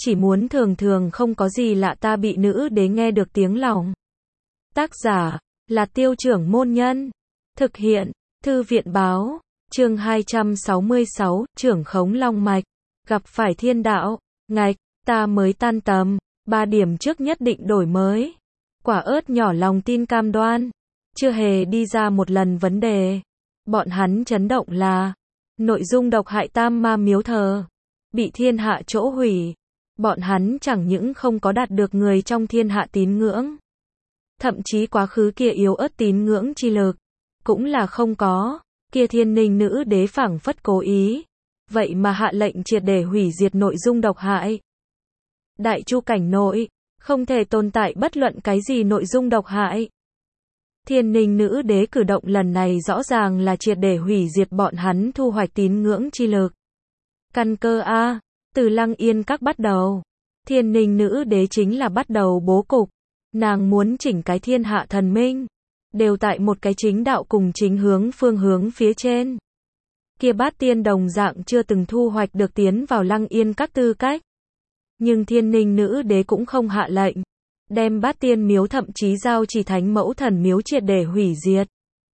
chỉ muốn thường thường không có gì lạ ta bị nữ đế nghe được tiếng lòng. Tác giả là Tiêu Trưởng Môn Nhân. Thực hiện Thư viện Báo. Chương 266, Trưởng Khống Long Mạch. Gặp phải thiên đạo. Ngạch, ta mới tan tầm. 3 điểm trước nhất định đổi mới. Quả ớt nhỏ lòng tin cam đoan. Chưa hề đi ra một lần vấn đề. Bọn hắn chấn động là nội dung độc hại Tam Ma miếu thờ bị thiên hạ chỗ hủy. Bọn hắn chẳng những không có đạt được người trong thiên hạ tín ngưỡng, thậm chí quá khứ kia yếu ớt tín ngưỡng chi lực cũng là không có. Kia Thiên Ninh nữ đế phảng phất cố ý, vậy mà hạ lệnh triệt để hủy diệt nội dung độc hại. Đại chu cảnh nội không thể tồn tại bất luận cái gì nội dung độc hại. Thiên Ninh nữ đế cử động lần này rõ ràng là triệt để hủy diệt bọn hắn thu hoạch tín ngưỡng chi lực. Căn cơ A, từ Lăng Yên Các bắt đầu, Thiên Ninh nữ đế chính là bắt đầu bố cục. Nàng muốn chỉnh cái thiên hạ thần minh đều tại một cái chính đạo cùng chính hướng phương hướng phía trên. Kia Bát Tiên đồng dạng chưa từng thu hoạch được tiến vào Lăng Yên Các tư cách. Nhưng Thiên Ninh nữ đế cũng không hạ lệnh đem Bát Tiên miếu thậm chí giao chỉ Thánh Mẫu Thần miếu triệt để hủy diệt.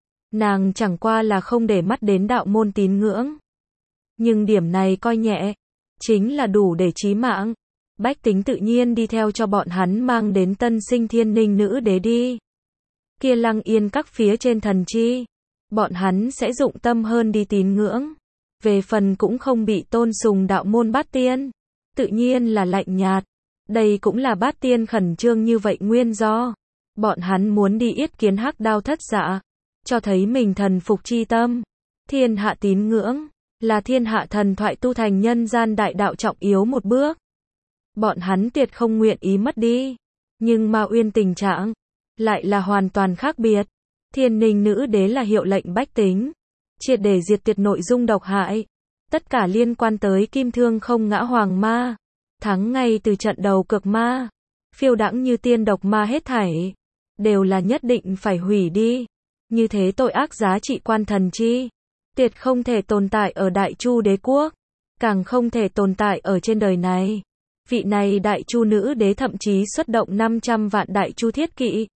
Nàng chẳng qua là không để mắt đến đạo môn tín ngưỡng. Nhưng điểm này coi nhẹ, chính là đủ để chí mạng. Bách tính tự nhiên đi theo cho bọn hắn mang đến tân sinh Thiên Ninh nữ đế đi. Kia Lăng Yên Các phía trên thần chi, bọn hắn sẽ dụng tâm hơn đi tín ngưỡng. Về phần cũng không bị tôn sùng đạo môn Bát Tiên, tự nhiên là lạnh nhạt. Đây cũng là Bát Tiên khẩn trương như vậy nguyên do. Bọn hắn muốn đi yết kiến Hắc Đao Thất Dạ, cho thấy mình thần phục chi tâm. Thiên hạ tín ngưỡng là thiên hạ thần thoại tu thành nhân gian đại đạo trọng yếu một bước. Bọn hắn tuyệt không nguyện ý mất đi. Nhưng Ma Uyên tình trạng lại là hoàn toàn khác biệt. Thiên Ninh nữ đế là hiệu lệnh bách tính triệt để diệt tuyệt nội dung độc hại. Tất cả liên quan tới Kim Thương Không Ngã Hoàng Ma, thắng ngay từ trận đầu cực ma, phiêu đãng như tiên độc ma hết thảy đều là nhất định phải hủy đi. Như thế tội ác giá trị quan thần chi, tuyệt không thể tồn tại ở Đại Chu đế quốc, càng không thể tồn tại ở trên đời này. Vị này Đại Chu nữ đế thậm chí xuất động 500 vạn Đại Chu thiết kỵ,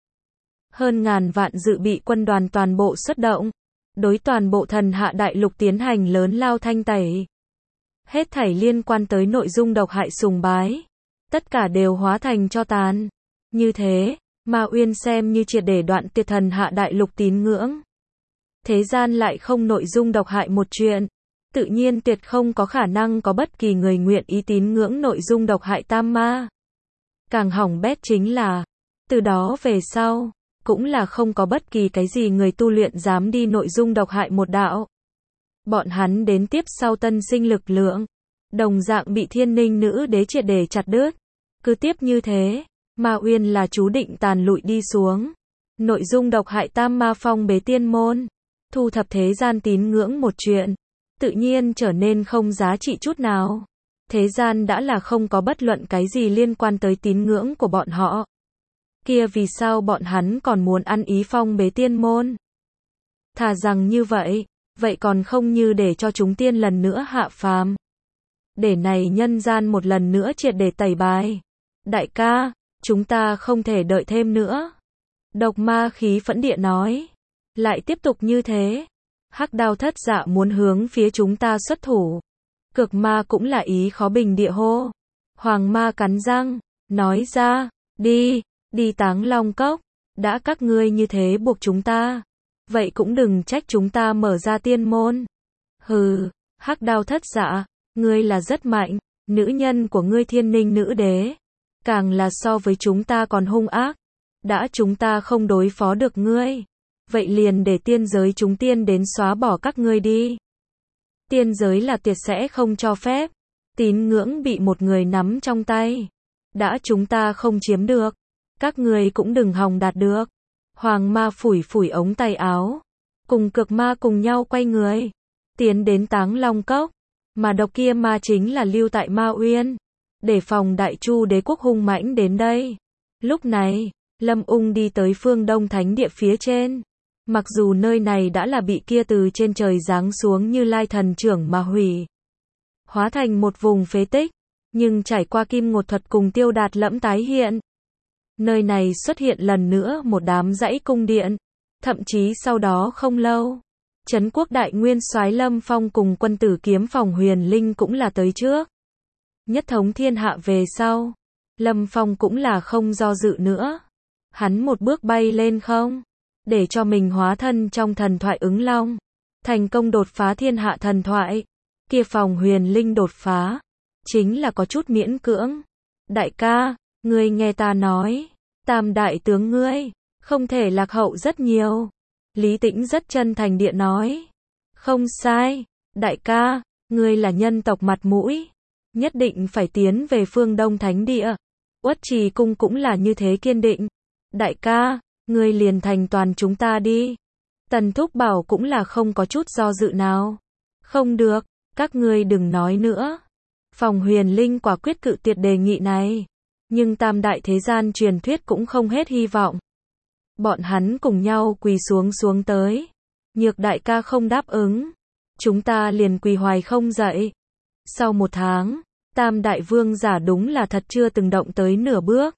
hơn ngàn vạn dự bị quân đoàn toàn bộ xuất động, đối toàn bộ thần hạ đại lục tiến hành lớn lao thanh tẩy. Hết thảy liên quan tới nội dung độc hại sùng bái, tất cả đều hóa thành tro tàn. Như thế, Ma Uyên xem như triệt để đoạn tuyệt thần hạ đại lục tín ngưỡng. Thế gian lại không nội dung độc hại một chuyện, tự nhiên tuyệt không có khả năng có bất kỳ người nguyện ý tín ngưỡng nội dung độc hại Tam Ma. Càng hỏng bét chính là, từ đó về sau, cũng là không có bất kỳ cái gì người tu luyện dám đi nội dung độc hại một đạo. Bọn hắn đến tiếp sau tân sinh lực lượng, đồng dạng bị Thiên Ninh nữ đế triệt để chặt đứt. Cứ tiếp như thế, Ma Uyên là chú định tàn lụi đi xuống. Nội dung độc hại Tam Ma phong bế tiên môn, thu thập thế gian tín ngưỡng một chuyện, tự nhiên trở nên không giá trị chút nào. Thế gian đã là không có bất luận cái gì liên quan tới tín ngưỡng của bọn họ. Kia vì sao bọn hắn còn muốn ăn ý phong bế tiên môn? Thà rằng như vậy, vậy còn không như để cho chúng tiên lần nữa hạ phàm. Để này nhân gian một lần nữa triệt để tẩy bài. Đại ca, chúng ta không thể đợi thêm nữa. Độc Ma khí phẫn địa nói. Lại tiếp tục như thế, Hắc Đao Thất Dạ muốn hướng phía chúng ta xuất thủ. Cực Ma cũng là ý khó bình địa hô. Hoàng Ma cắn răng, nói ra, đi Táng Long Cốc. Đã các ngươi như thế buộc chúng ta, vậy cũng đừng trách chúng ta mở ra tiên môn. Hừ, Hắc Đao Thất Dạ, ngươi là rất mạnh, nữ nhân của ngươi Thiên Ninh nữ đế, càng là so với chúng ta còn hung ác. Đã chúng ta không đối phó được ngươi, vậy liền để tiên giới chúng tiên đến xóa bỏ các ngươi đi. Tiên giới là tuyệt sẽ không cho phép tín ngưỡng bị một người nắm trong tay. Đã chúng ta không chiếm được, các ngươi cũng đừng hòng đạt được. Hoàng Ma phủi phủi ống tay áo, cùng Cực Ma cùng nhau quay người, tiến đến Táng Long Cốc. Mà độc kia ma chính là lưu tại Ma Uyên, để phòng Đại Chu đế quốc hung mãnh đến đây. Lúc này, Lâm Ung đi tới phương Đông Thánh Địa phía trên. Mặc dù nơi này đã là bị kia từ trên trời giáng xuống Như Lai thần trưởng mà hủy, hóa thành một vùng phế tích, Nhưng trải qua Kim Ngột Thuật cùng Tiêu Đạt Lẫm tái hiện, nơi này xuất hiện lần nữa một đám dãy cung điện. Thậm chí sau đó không lâu, Trấn Quốc Đại Nguyên Soái Lâm Phong cùng quân tử kiếm Phòng Huyền Linh cũng là tới trước. Nhất thống thiên hạ về sau, Lâm Phong cũng là không do dự nữa. Hắn một bước bay lên không, để cho mình hóa thân trong thần thoại ứng long, thành công đột phá thiên hạ thần thoại. Kia Phòng Huyền Linh đột phá, chính là có chút miễn cưỡng. Đại ca, ngươi nghe ta nói, Tam đại tướng ngươi, không thể lạc hậu rất nhiều. Lý Tĩnh rất chân thành địa nói. Không sai, đại ca, ngươi là nhân tộc mặt mũi, nhất định phải tiến về phương Đông Thánh Địa. Uất Trì Cung cũng là như thế kiên định. Đại ca, ngươi liền thành toàn chúng ta đi. Tần Thúc Bảo cũng là không có chút do dự nào. Không được, các ngươi đừng nói nữa. Phòng Huyền Linh quả quyết cự tuyệt đề nghị này. Nhưng tam đại thế gian truyền thuyết cũng không hết hy vọng. Bọn hắn cùng nhau quỳ xuống tới. Nhược đại ca không đáp ứng, chúng ta liền quỳ hoài không dậy. Sau 1 tháng, tam đại vương giả đúng là thật chưa từng động tới nửa bước.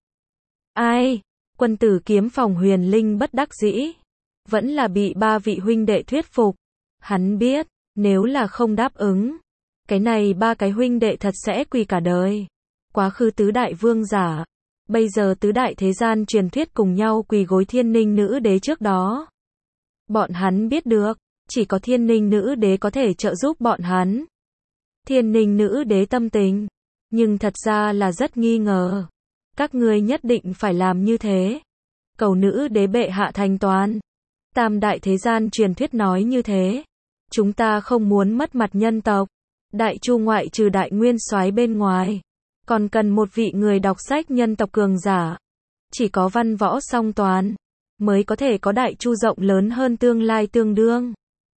Ai? Quân tử kiếm Phòng Huyền Linh bất đắc dĩ. Vẫn là bị 3 vị huynh đệ thuyết phục. Hắn biết, nếu là không đáp ứng, cái này 3 cái huynh đệ thật sẽ quỳ cả đời. Quá khứ tứ đại vương giả, bây giờ tứ đại thế gian truyền thuyết cùng nhau quỳ gối Thiên Ninh Nữ Đế trước đó. Bọn hắn biết được, chỉ có Thiên Ninh Nữ Đế có thể trợ giúp bọn hắn. Thiên Ninh Nữ Đế tâm tình, nhưng thật ra là rất nghi ngờ. Các ngươi nhất định phải làm như thế. Cầu Nữ Đế bệ hạ thành toàn. Tam đại thế gian truyền thuyết nói như thế. Chúng ta không muốn mất mặt nhân tộc. Đại Chu ngoại trừ Đại Nguyên Soái bên ngoài, còn cần một vị người đọc sách nhân tộc cường giả. Chỉ có văn võ song toàn, mới có thể có Đại Chu rộng lớn hơn tương lai tương đương.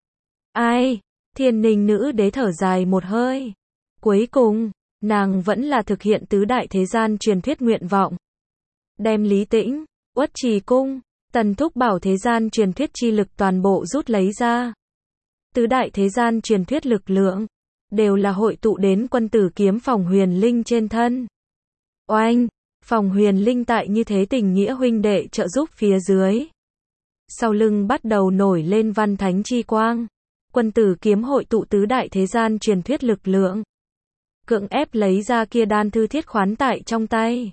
Ai? Thiên Ninh Nữ Đế thở dài một hơi. Cuối cùng, nàng vẫn là thực hiện tứ đại thế gian truyền thuyết nguyện vọng. Đem Lý Tĩnh, Uất Trì Cung, Tần Thúc Bảo thế gian truyền thuyết chi lực toàn bộ rút lấy ra. Tứ đại thế gian truyền thuyết lực lượng, đều là hội tụ đến quân tử kiếm Phòng Huyền Linh trên thân. Oanh! Phòng Huyền Linh tại như thế tình nghĩa huynh đệ trợ giúp phía dưới. Sau lưng bắt đầu nổi lên văn thánh chi quang. Quân tử kiếm hội tụ tứ đại thế gian truyền thuyết lực lượng. Cưỡng ép lấy ra kia đan thư thiết khoán tại trong tay.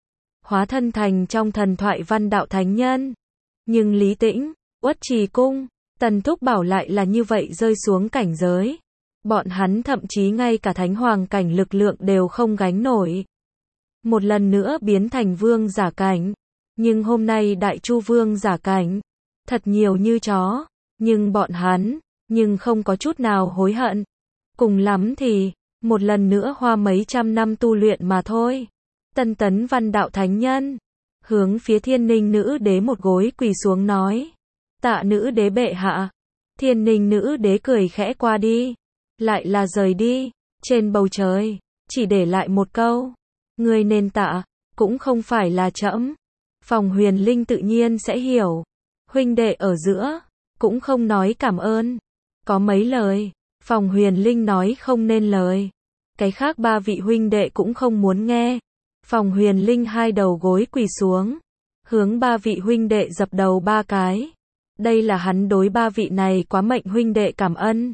Hóa thân thành trong thần thoại văn đạo thánh nhân. Nhưng Lý Tĩnh, Uất Trì Cung, Tần Thúc Bảo lại là như vậy rơi xuống cảnh giới. Bọn hắn thậm chí ngay cả thánh hoàng cảnh lực lượng đều không gánh nổi. Một lần nữa biến thành vương giả cảnh. Nhưng hôm nay Đại Chu vương giả cảnh, thật nhiều như chó. Nhưng bọn hắn, nhưng không có chút nào hối hận. Cùng lắm thì, một lần nữa hoa mấy trăm năm tu luyện mà thôi. Tân tấn văn đạo thánh nhân, hướng phía Thiên Ninh Nữ Đế một gối quỳ xuống nói. Tạ Nữ Đế bệ hạ. Thiên Ninh Nữ Đế cười khẽ qua đi. Lại là rời đi. Trên bầu trời, chỉ để lại một câu. Ngươi nên tạ, cũng không phải là trẫm. Phòng Huyền Linh tự nhiên sẽ hiểu. Huynh đệ ở giữa, cũng không nói cảm ơn. Có mấy lời, Phòng Huyền Linh nói không nên lời. Cái khác 3 vị huynh đệ cũng không muốn nghe. Phòng Huyền Linh 2 đầu gối quỳ xuống, hướng 3 vị huynh đệ dập đầu 3 cái. Đây là hắn đối 3 vị này quá mệnh huynh đệ cảm ơn.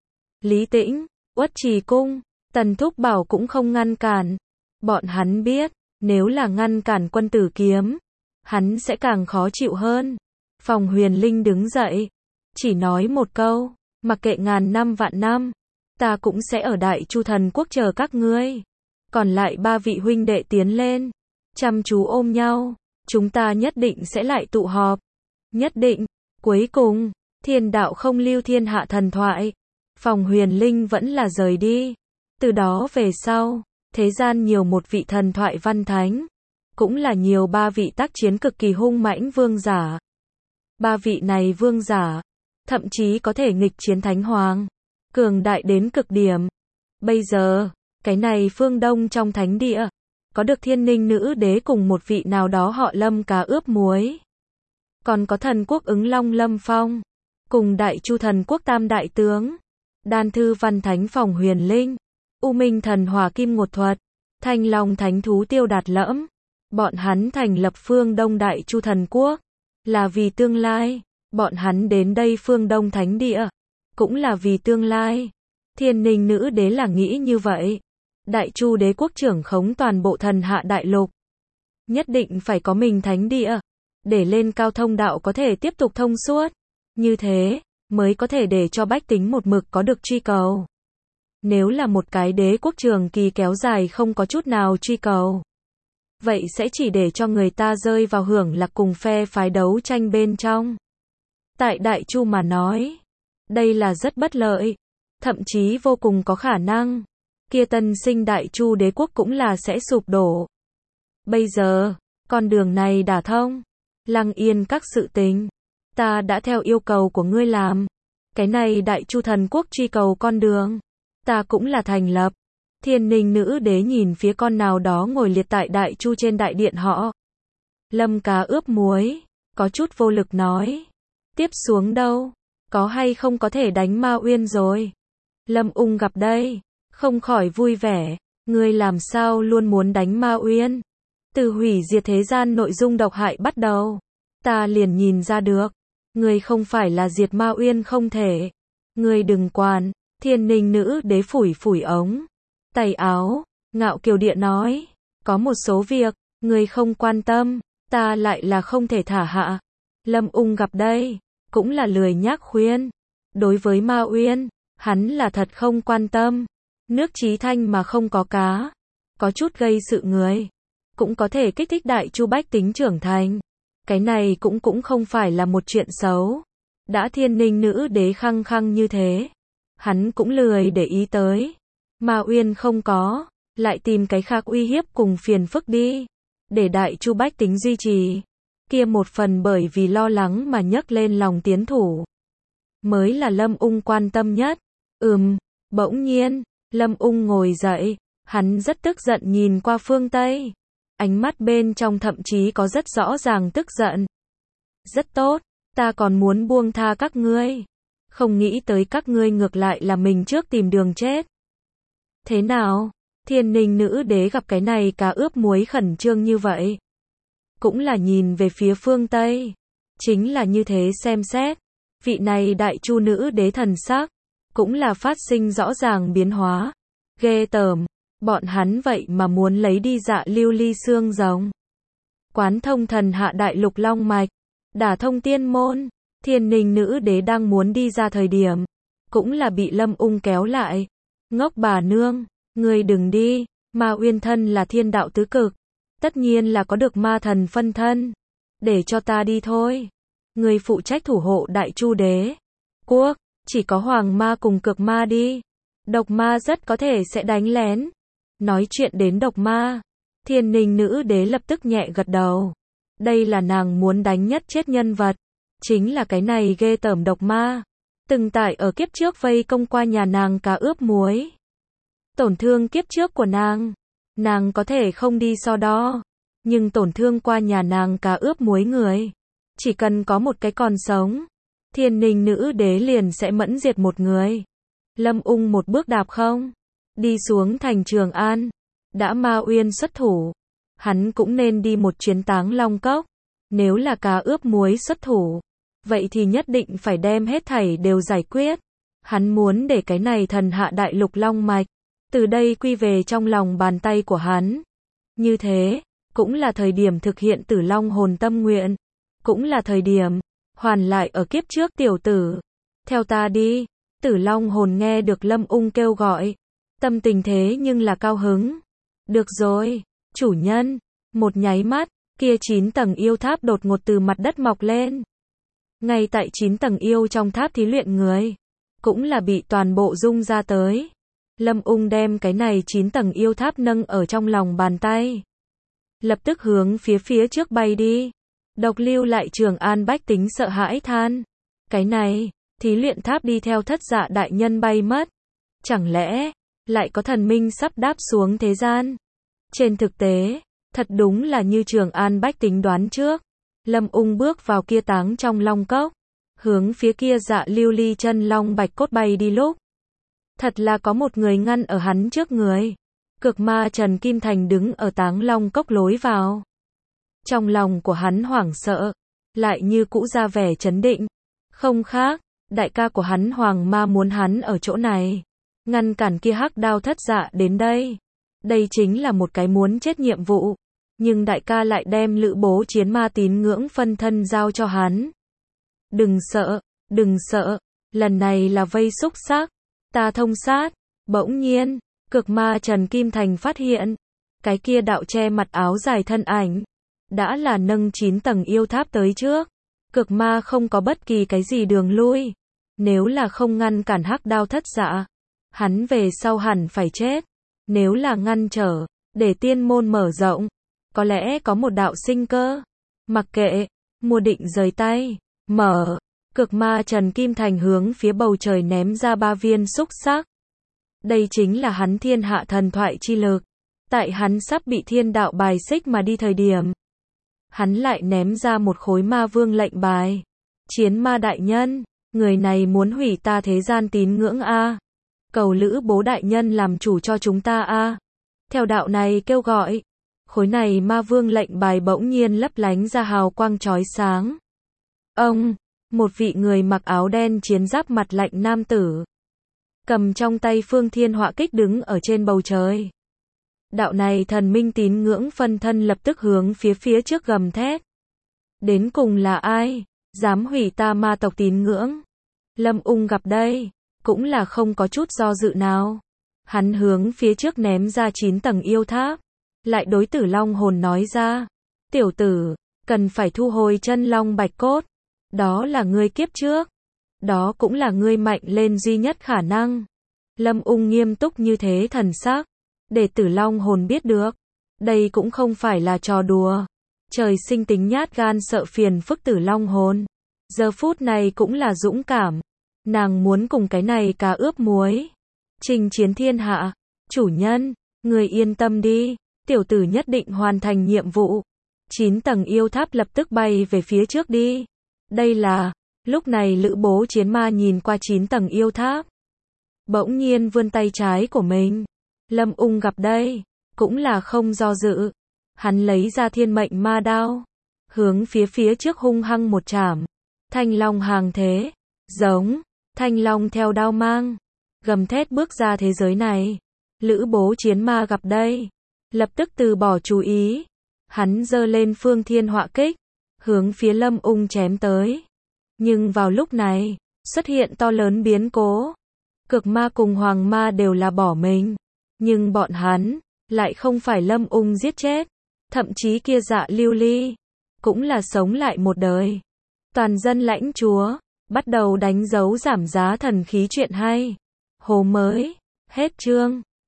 Lý Tĩnh, Uất Trì Cung, Tần Thúc Bảo cũng không ngăn cản. Bọn hắn biết, nếu là ngăn cản quân tử kiếm, hắn sẽ càng khó chịu hơn. Phòng Huyền Linh đứng dậy, chỉ nói một câu, mặc kệ ngàn năm vạn năm, ta cũng sẽ ở Đại Chu Thần Quốc chờ các ngươi. Còn lại 3 vị huynh đệ tiến lên, chăm chú ôm nhau, chúng ta nhất định sẽ lại tụ họp. Nhất định. Cuối cùng, thiên đạo không lưu thiên hạ thần thoại. Phòng Huyền Linh vẫn là rời đi. Từ đó về sau, thế gian nhiều một vị thần thoại văn thánh, cũng là nhiều 3 vị tác chiến cực kỳ hung mãnh vương giả. 3 vị này vương giả, thậm chí có thể nghịch chiến thánh hoàng, cường đại đến cực điểm. Bây giờ, cái này phương Đông trong thánh địa, có được Thiên Ninh Nữ Đế cùng một vị nào đó họ Lâm cá ướp muối. Còn có thần quốc ứng long Lâm Phong, cùng Đại Chu thần quốc tam đại tướng, đan thư văn thánh Phòng Huyền Linh, U Minh thần hỏa Kim Ngột Thuật, Thanh Long thánh thú Tiêu Đạt Lẫm, bọn hắn thành lập Phương Đông Đại Chu Thần Quốc, là vì tương lai, bọn hắn đến đây Phương Đông Thánh Địa, cũng là vì tương lai. Thiên Ninh Nữ Đế là nghĩ như vậy. Đại Chu Đế quốc trưởng khống toàn bộ thần hạ đại lục, nhất định phải có mình thánh địa, để lên cao thông đạo có thể tiếp tục thông suốt. Như thế, mới có thể để cho bách tính một mực có được truy cầu. Nếu là một cái đế quốc trường kỳ kéo dài không có chút nào truy cầu, vậy sẽ chỉ để cho người ta rơi vào hưởng lạc cùng phe phái đấu tranh bên trong. Tại Đại Chu mà nói, đây là rất bất lợi, thậm chí vô cùng có khả năng, kia tân sinh Đại Chu đế quốc cũng là sẽ sụp đổ. Bây giờ, con đường này đả thông, Lăng Yên các sự tình, ta đã theo yêu cầu của ngươi làm. Cái này Đại Chu thần quốc truy cầu con đường, ta cũng là thành lập. Thiên Ninh Nữ Đế nhìn phía con nào đó ngồi liệt tại Đại Chu trên đại điện họ. Lâm Cá ướp muối, có chút vô lực nói. Tiếp xuống đâu? Có hay không có thể đánh Ma Uyên rồi? Lâm Ung gặp đây, không khỏi vui vẻ. Ngươi làm sao luôn muốn đánh Ma Uyên? Từ hủy diệt thế gian nội dung độc hại bắt đầu, ta liền nhìn ra được. Ngươi không phải là diệt Ma Uyên không thể. Ngươi đừng quản. Thiên Ninh Nữ Đế phủi phủi ống tay áo, ngạo kiều địa nói, có một số việc, ngươi không quan tâm, ta lại là không thể thả hạ. Lâm Ung gặp đây, cũng là lười nhác khuyên. Đối với Ma Uyên, hắn là thật không quan tâm. Nước Chí Thanh mà không có cá, có chút gây sự người, cũng có thể kích thích Đại Chu bách tính trưởng thành. Cái này cũng không phải là một chuyện xấu. Đã Thiên Ninh Nữ Đế khăng khăng như thế, hắn cũng lười để ý tới. Ma Uyên không có, lại tìm cái khác uy hiếp cùng phiền phức đi, để Đại Chu bách tính duy trì. Kia một phần bởi vì lo lắng mà nhấc lên lòng tiến thủ, mới là Lâm Ung quan tâm nhất. Bỗng nhiên, Lâm Ung ngồi dậy, hắn rất tức giận nhìn qua phương Tây. Ánh mắt bên trong thậm chí có rất rõ ràng tức giận. Rất tốt, ta còn muốn buông tha các ngươi. Không nghĩ tới các ngươi ngược lại là mình trước tìm đường chết. Thế nào? Thiên Ninh Nữ Đế gặp cái này cá ướp muối khẩn trương như vậy, cũng là nhìn về phía phương Tây. Chính là như thế xem xét, vị này Đại Chu Nữ Đế thần sắc, cũng là phát sinh rõ ràng biến hóa. Ghê tởm, bọn hắn vậy mà muốn lấy đi Dạ Lưu Ly xương rồng. Quán thông thần hạ đại lục long mạch, đả thông tiên môn. Thiên Ninh Nữ Đế đang muốn đi ra thời điểm, cũng là bị Lâm Ung kéo lại. Ngốc bà nương, ngươi đừng đi, Ma Uyên thân là thiên đạo tứ cực, tất nhiên là có được ma thần phân thân. Để cho ta đi thôi. Ngươi phụ trách thủ hộ Đại Chu đế quốc, chỉ có hoàng ma cùng cực ma đi. Độc ma rất có thể sẽ đánh lén. Nói chuyện đến độc ma, Thiên Ninh Nữ Đế lập tức nhẹ gật đầu. Đây là nàng muốn đánh nhất chết nhân vật, chính là cái này ghê tởm độc ma. Từng tại ở kiếp trước vây công qua nhà nàng cá ướp muối. Tổn thương kiếp trước của nàng có thể không đi so đo, nhưng tổn thương qua nhà nàng cá ướp muối người, chỉ cần có một cái còn sống, Thiên Ninh Nữ Đế liền sẽ mẫn diệt một người. Lâm Ung một bước đạp không, đi xuống thành Trường An. Đã Ma Uyên xuất thủ, hắn cũng nên đi một chuyến Táng Long Cốc. Nếu là cá ướp muối xuất thủ, vậy thì nhất định phải đem hết thảy đều giải quyết. Hắn muốn để cái này thần hạ đại lục long mạch, từ đây quy về trong lòng bàn tay của hắn. Như thế, cũng là thời điểm thực hiện Tử Long hồn tâm nguyện. Cũng là thời điểm, hoàn lại ở kiếp trước tiểu tử. Theo ta đi. Tử Long hồn nghe được Lâm Ung kêu gọi, tâm tình thế nhưng là cao hứng. Được rồi, chủ nhân. Một nháy mắt, kia 9 tầng yêu tháp đột ngột từ mặt đất mọc lên. Ngay tại 9 tầng yêu trong tháp thí luyện người, cũng là bị toàn bộ rung ra tới. Lâm Ung đem cái này 9 tầng yêu tháp nâng ở trong lòng bàn tay, lập tức hướng phía trước bay đi. Độc lưu lại Trường An bách tính sợ hãi than. Cái này, thí luyện tháp đi theo Thất Dạ đại nhân bay mất. Chẳng lẽ, lại có thần minh sắp đáp xuống thế gian? Trên thực tế, thật đúng là như Trường An bách tính đoán trước. Lâm Ung bước vào kia Táng trong long cốc, hướng phía kia Dạ Lưu Ly chân long bạch cốt bay đi lúc, thật là có một người ngăn ở hắn trước người. Cực ma Trần Kim Thành đứng ở Táng Long Cốc lối vào. Trong lòng của hắn hoảng sợ, lại như cũ ra vẻ trấn định. Không khác, đại ca của hắn Hoàng Ma muốn hắn ở chỗ này, ngăn cản kia Hắc Đao Thất Dạ đến đây. Đây chính là một cái muốn chết nhiệm vụ, nhưng đại ca lại đem Lữ Bố Chiến Ma tín ngưỡng phân thân giao cho hắn. Đừng sợ, lần này là vây xúc xác, ta thông sát. Bỗng nhiên, Cực ma Trần Kim Thành phát hiện, cái kia đạo che mặt áo dài thân ảnh, đã là nâng 9 tầng yêu tháp tới trước. Cực ma không có bất kỳ cái gì đường lui, nếu là không ngăn cản Hắc Đao Thất Dạ, hắn về sau hẳn phải chết. Nếu là ngăn trở, để tiên môn mở rộng, có lẽ có một đạo sinh cơ. Mặc kệ, mua định rời tay, mở. Cực ma Trần Kim Thành hướng phía bầu trời ném ra 3 viên xúc xắc. Đây chính là hắn thiên hạ thần thoại chi lực. Tại hắn sắp bị thiên đạo bài xích mà đi thời điểm, hắn lại ném ra một khối ma vương lệnh bài. Chiến ma đại nhân, người này muốn hủy ta thế gian tín ngưỡng a. Cầu Lữ Bố đại nhân làm chủ cho chúng ta a. Theo đạo này kêu gọi, khối này ma vương lệnh bài bỗng nhiên lấp lánh ra hào quang chói sáng. Ông, một vị người mặc áo đen chiến giáp mặt lạnh nam tử, cầm trong tay phương thiên họa kích đứng ở trên bầu trời. Đạo này thần minh tín ngưỡng phân thân lập tức hướng phía trước gầm thét. Đến cùng là ai, dám hủy ta ma tộc tín ngưỡng? Lâm Ung gặp đây, cũng là không có chút do dự nào. Hắn hướng phía trước ném ra 9 tầng yêu tháp, lại đối Tử Long hồn nói ra. Tiểu tử, cần phải thu hồi chân long bạch cốt. Đó là ngươi kiếp trước. Đó cũng là ngươi mạnh lên duy nhất khả năng. Lâm Ung nghiêm túc như thế thần sắc, để Tử Long hồn biết được. Đây cũng không phải là trò đùa. Trời sinh tính nhát gan sợ phiền phức Tử Long hồn. Giờ phút này cũng là dũng cảm. Nàng muốn cùng cái này cá ướp muối chinh chiến thiên hạ. Chủ nhân, người yên tâm đi, tiểu tử nhất định hoàn thành nhiệm vụ. 9 tầng yêu tháp lập tức bay về phía trước đi. Đây là, lúc này Lữ Bố Chiến Ma nhìn qua 9 tầng yêu tháp, bỗng nhiên vươn tay trái của mình. Lâm Ung gặp đây, cũng là không do dự. Hắn lấy ra thiên mệnh ma đao, hướng phía trước hung hăng một chảm. Thanh long hàng thế, giống, thanh long theo đao mang, gầm thét bước ra thế giới này. Lữ Bố Chiến Ma gặp đây, lập tức từ bỏ chú ý. Hắn giơ lên phương thiên họa kích, hướng phía Lâm Ung chém tới. Nhưng vào lúc này, xuất hiện to lớn biến cố. Cực ma cùng Hoàng Ma đều là bỏ mình, nhưng bọn hắn lại không phải Lâm Ung giết chết. Thậm chí kia Dạ Lưu Ly cũng là sống lại một đời. Toàn dân lãnh chúa bắt đầu đánh dấu giảm giá thần khí chuyện hay. Hồ mới, hết chương.